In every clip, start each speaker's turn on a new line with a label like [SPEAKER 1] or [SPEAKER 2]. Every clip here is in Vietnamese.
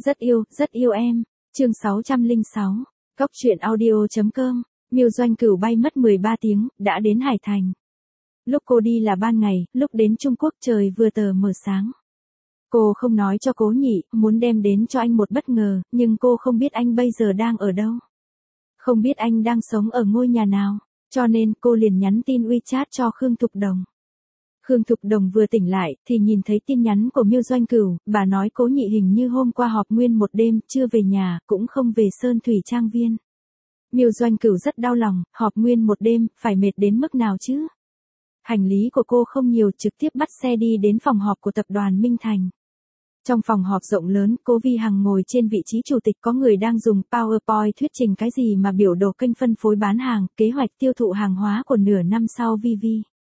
[SPEAKER 1] rất yêu em. Chương 606. Cóc truyện audio.com. Miêu Doanh Cửu bay mất 13 tiếng, đã đến Hải Thành. Lúc cô đi là ban ngày, lúc đến Trung Quốc trời vừa tờ mờ sáng. Cô không nói cho Cố Nhị, muốn đem đến cho anh một bất ngờ, nhưng cô không biết anh bây giờ đang ở đâu. Không biết anh đang sống ở ngôi nhà nào, cho nên cô liền nhắn tin WeChat cho Khương Thục Đồng. Khương Thục Đồng vừa tỉnh lại, thì nhìn thấy tin nhắn của Miêu Doanh Cửu, bà nói Cố Nhị hình như hôm qua họp nguyên một đêm, chưa về nhà, cũng không về Sơn Thủy Trang Viên. Miêu Doanh Cửu rất đau lòng, họp nguyên một đêm, phải mệt đến mức nào chứ? Hành lý của cô không nhiều, trực tiếp bắt xe đi đến phòng họp của tập đoàn Minh Thành. Trong phòng họp rộng lớn, Cố Vi Hằng ngồi trên vị trí chủ tịch, có người đang dùng PowerPoint thuyết trình cái gì mà biểu đồ kênh phân phối bán hàng, kế hoạch tiêu thụ hàng hóa của nửa năm sau VV.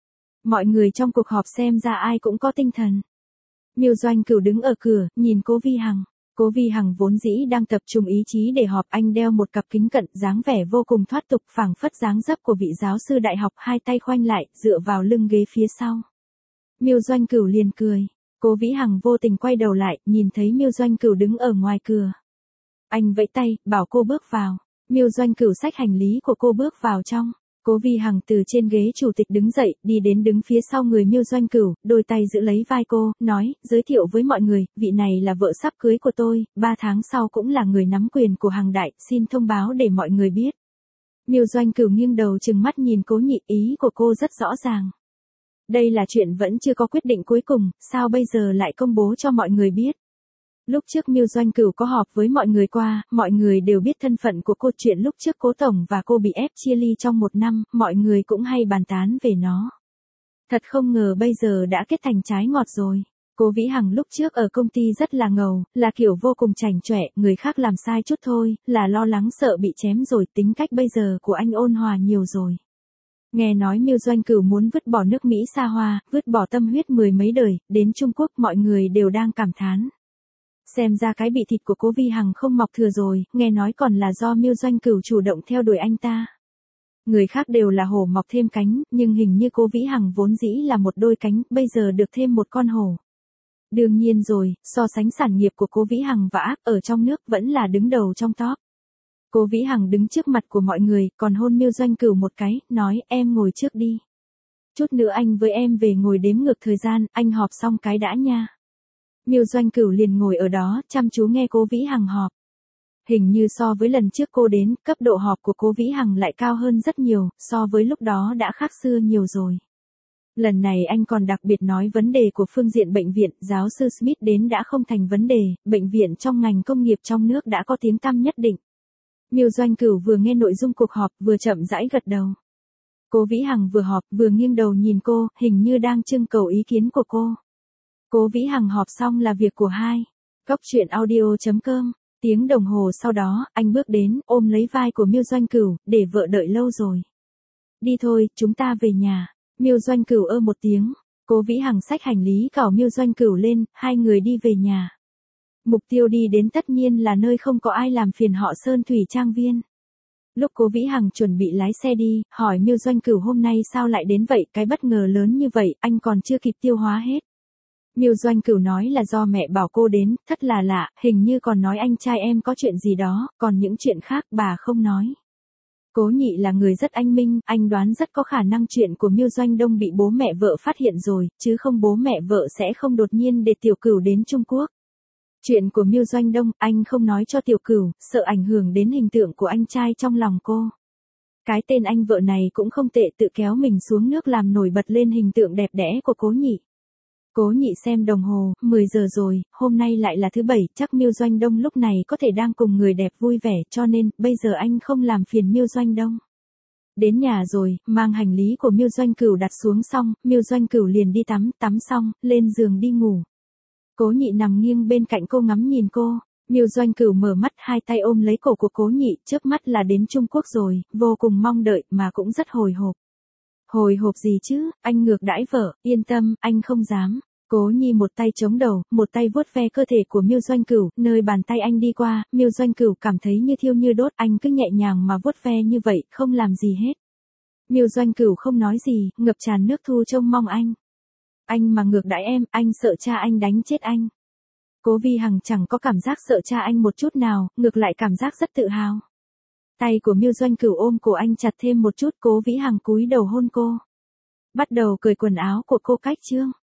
[SPEAKER 1] Mọi người trong cuộc họp xem ra ai cũng có tinh thần. Miêu Doanh Cửu đứng ở cửa, nhìn Cố Vi Hằng. Cố Vi Hằng vốn dĩ đang tập trung ý chí để họp, anh đeo một cặp kính cận, dáng vẻ vô cùng thoát tục, phảng phất dáng dấp của vị giáo sư đại học, hai tay khoanh lại, dựa vào lưng ghế phía sau. Miêu Doanh Cửu liền cười. Cố Vĩ Hằng vô tình quay đầu lại, nhìn thấy Miêu Doanh Cửu đứng ở ngoài cửa. Anh vẫy tay, bảo cô bước vào. Miêu Doanh Cửu xách hành lý của cô bước vào trong. Cố Vi Hằng từ trên ghế chủ tịch đứng dậy, đi đến đứng phía sau người Miêu Doanh Cửu, đôi tay giữ lấy vai cô, nói, giới thiệu với mọi người, vị này là vợ sắp cưới của tôi, 3 tháng sau cũng là người nắm quyền của Hằng Đại, xin thông báo để mọi người biết. Miêu Doanh Cửu nghiêng đầu trừng mắt nhìn Cố Nhị, ý của cô rất rõ ràng. Đây là chuyện vẫn chưa có quyết định cuối cùng, sao bây giờ lại công bố cho mọi người biết? Lúc trước Miêu Doanh Cửu có họp với mọi người qua, mọi người đều biết thân phận của cô, chuyện lúc trước Cố Tổng và cô bị ép chia ly trong 1 năm, mọi người cũng hay bàn tán về nó. Thật không ngờ bây giờ đã kết thành trái ngọt rồi. Cố Vĩ Hằng lúc trước ở công ty rất là ngầu, là kiểu vô cùng chảnh chọe, người khác làm sai chút thôi, là lo lắng sợ bị chém rồi, tính cách bây giờ của anh ôn hòa nhiều rồi. Nghe nói Miêu Doanh Cửu muốn vứt bỏ nước Mỹ xa hoa, vứt bỏ tâm huyết 10 mấy đời, đến Trung Quốc mọi người đều đang cảm thán. Xem ra cái bị thịt của Cố Vi Hằng không mọc thừa rồi, nghe nói còn là do Miêu Doanh Cửu chủ động theo đuổi anh ta. Người khác đều là hổ mọc thêm cánh, nhưng hình như Cố Vĩ Hằng vốn dĩ là một đôi cánh, bây giờ được thêm một con hổ. Đương nhiên rồi, so sánh sản nghiệp của Cố Vĩ Hằng và ác ở trong nước vẫn là đứng đầu trong top. Cố Vĩ Hằng đứng trước mặt của mọi người, còn hôn Miêu Doanh Cửu một cái, nói, em ngồi trước đi. Chút nữa anh với em về ngồi đếm ngược thời gian, anh họp xong cái đã nha. Miêu Doanh Cửu liền ngồi ở đó, chăm chú nghe Cố Vĩ Hằng họp. Hình như so với lần trước cô đến, cấp độ họp của Cố Vĩ Hằng lại cao hơn rất nhiều, so với lúc đó đã khác xưa nhiều rồi. Lần này anh còn đặc biệt nói vấn đề của phương diện bệnh viện, giáo sư Smith đến đã không thành vấn đề, bệnh viện trong ngành công nghiệp trong nước đã có tiếng tăm nhất định. Miêu Doanh Cửu vừa nghe nội dung cuộc họp, vừa chậm rãi gật đầu. Cố Vĩ Hằng vừa họp, vừa nghiêng đầu nhìn cô, hình như đang trưng cầu ý kiến của cô. Cố Vĩ Hằng họp xong là việc của hai. Cóc truyện audio.com. Tiếng đồng hồ sau đó, anh bước đến, ôm lấy vai của Miêu Doanh Cửu, để vợ đợi lâu rồi. Đi thôi, chúng ta về nhà. Miêu Doanh Cửu một tiếng. Cố Vĩ Hằng xách hành lý cõng Miêu Doanh Cửu lên, hai người đi về nhà. Mục tiêu đi đến tất nhiên là nơi không có ai làm phiền họ, Sơn Thủy Trang Viên. Lúc Cố Vĩ Hằng chuẩn bị lái xe đi, hỏi Miêu Doanh Cửu hôm nay sao lại đến vậy, cái bất ngờ lớn như vậy, anh còn chưa kịp tiêu hóa hết. Miêu Doanh Cửu nói là do mẹ bảo cô đến, thật là lạ, hình như còn nói anh trai em có chuyện gì đó, còn những chuyện khác bà không nói. Cố Nhị là người rất anh minh, anh đoán rất có khả năng chuyện của Miêu Doanh Đông bị bố mẹ vợ phát hiện rồi, chứ không bố mẹ vợ sẽ không đột nhiên để Tiểu Cửu đến Trung Quốc. Chuyện của Miêu Doanh Đông, anh không nói cho Tiểu Cửu, sợ ảnh hưởng đến hình tượng của anh trai trong lòng cô. Cái tên anh vợ này cũng không tệ, tự kéo mình xuống nước làm nổi bật lên hình tượng đẹp đẽ của Cố Nhị. Cố Nhị xem đồng hồ, 10 giờ rồi, hôm nay lại là thứ Bảy, chắc Miêu Doanh Đông lúc này có thể đang cùng người đẹp vui vẻ, cho nên, bây giờ anh không làm phiền Miêu Doanh Đông. Đến nhà rồi, mang hành lý của Miêu Doanh Cửu đặt xuống xong, Miêu Doanh Cửu liền đi tắm xong, lên giường đi ngủ. Cố Nhị nằm nghiêng bên cạnh cô ngắm nhìn cô. Miêu Doanh Cửu mở mắt, hai tay ôm lấy cổ của Cố Nhị, chớp mắt là đến Trung Quốc rồi, vô cùng mong đợi mà cũng rất hồi hộp. Hồi hộp gì chứ, anh ngược đãi vợ, yên tâm, anh không dám. Cố Nhi một tay chống đầu, một tay vuốt ve cơ thể của Miêu Doanh Cửu, nơi bàn tay anh đi qua, Miêu Doanh Cửu cảm thấy như thiêu như đốt, anh cứ nhẹ nhàng mà vuốt ve như vậy, không làm gì hết. Miêu Doanh Cửu không nói gì, ngập tràn nước thu trông mong anh. Anh mà ngược đãi em, anh sợ cha anh đánh chết anh. Cố Vi Hằng chẳng có cảm giác sợ cha anh một chút nào, ngược lại cảm giác rất tự hào. Tay của Miêu Doanh Cửu ôm cổ anh chặt thêm một chút, Cố Vĩ Hằng cúi đầu hôn cô. Bắt đầu cởi quần áo của cô cách chương.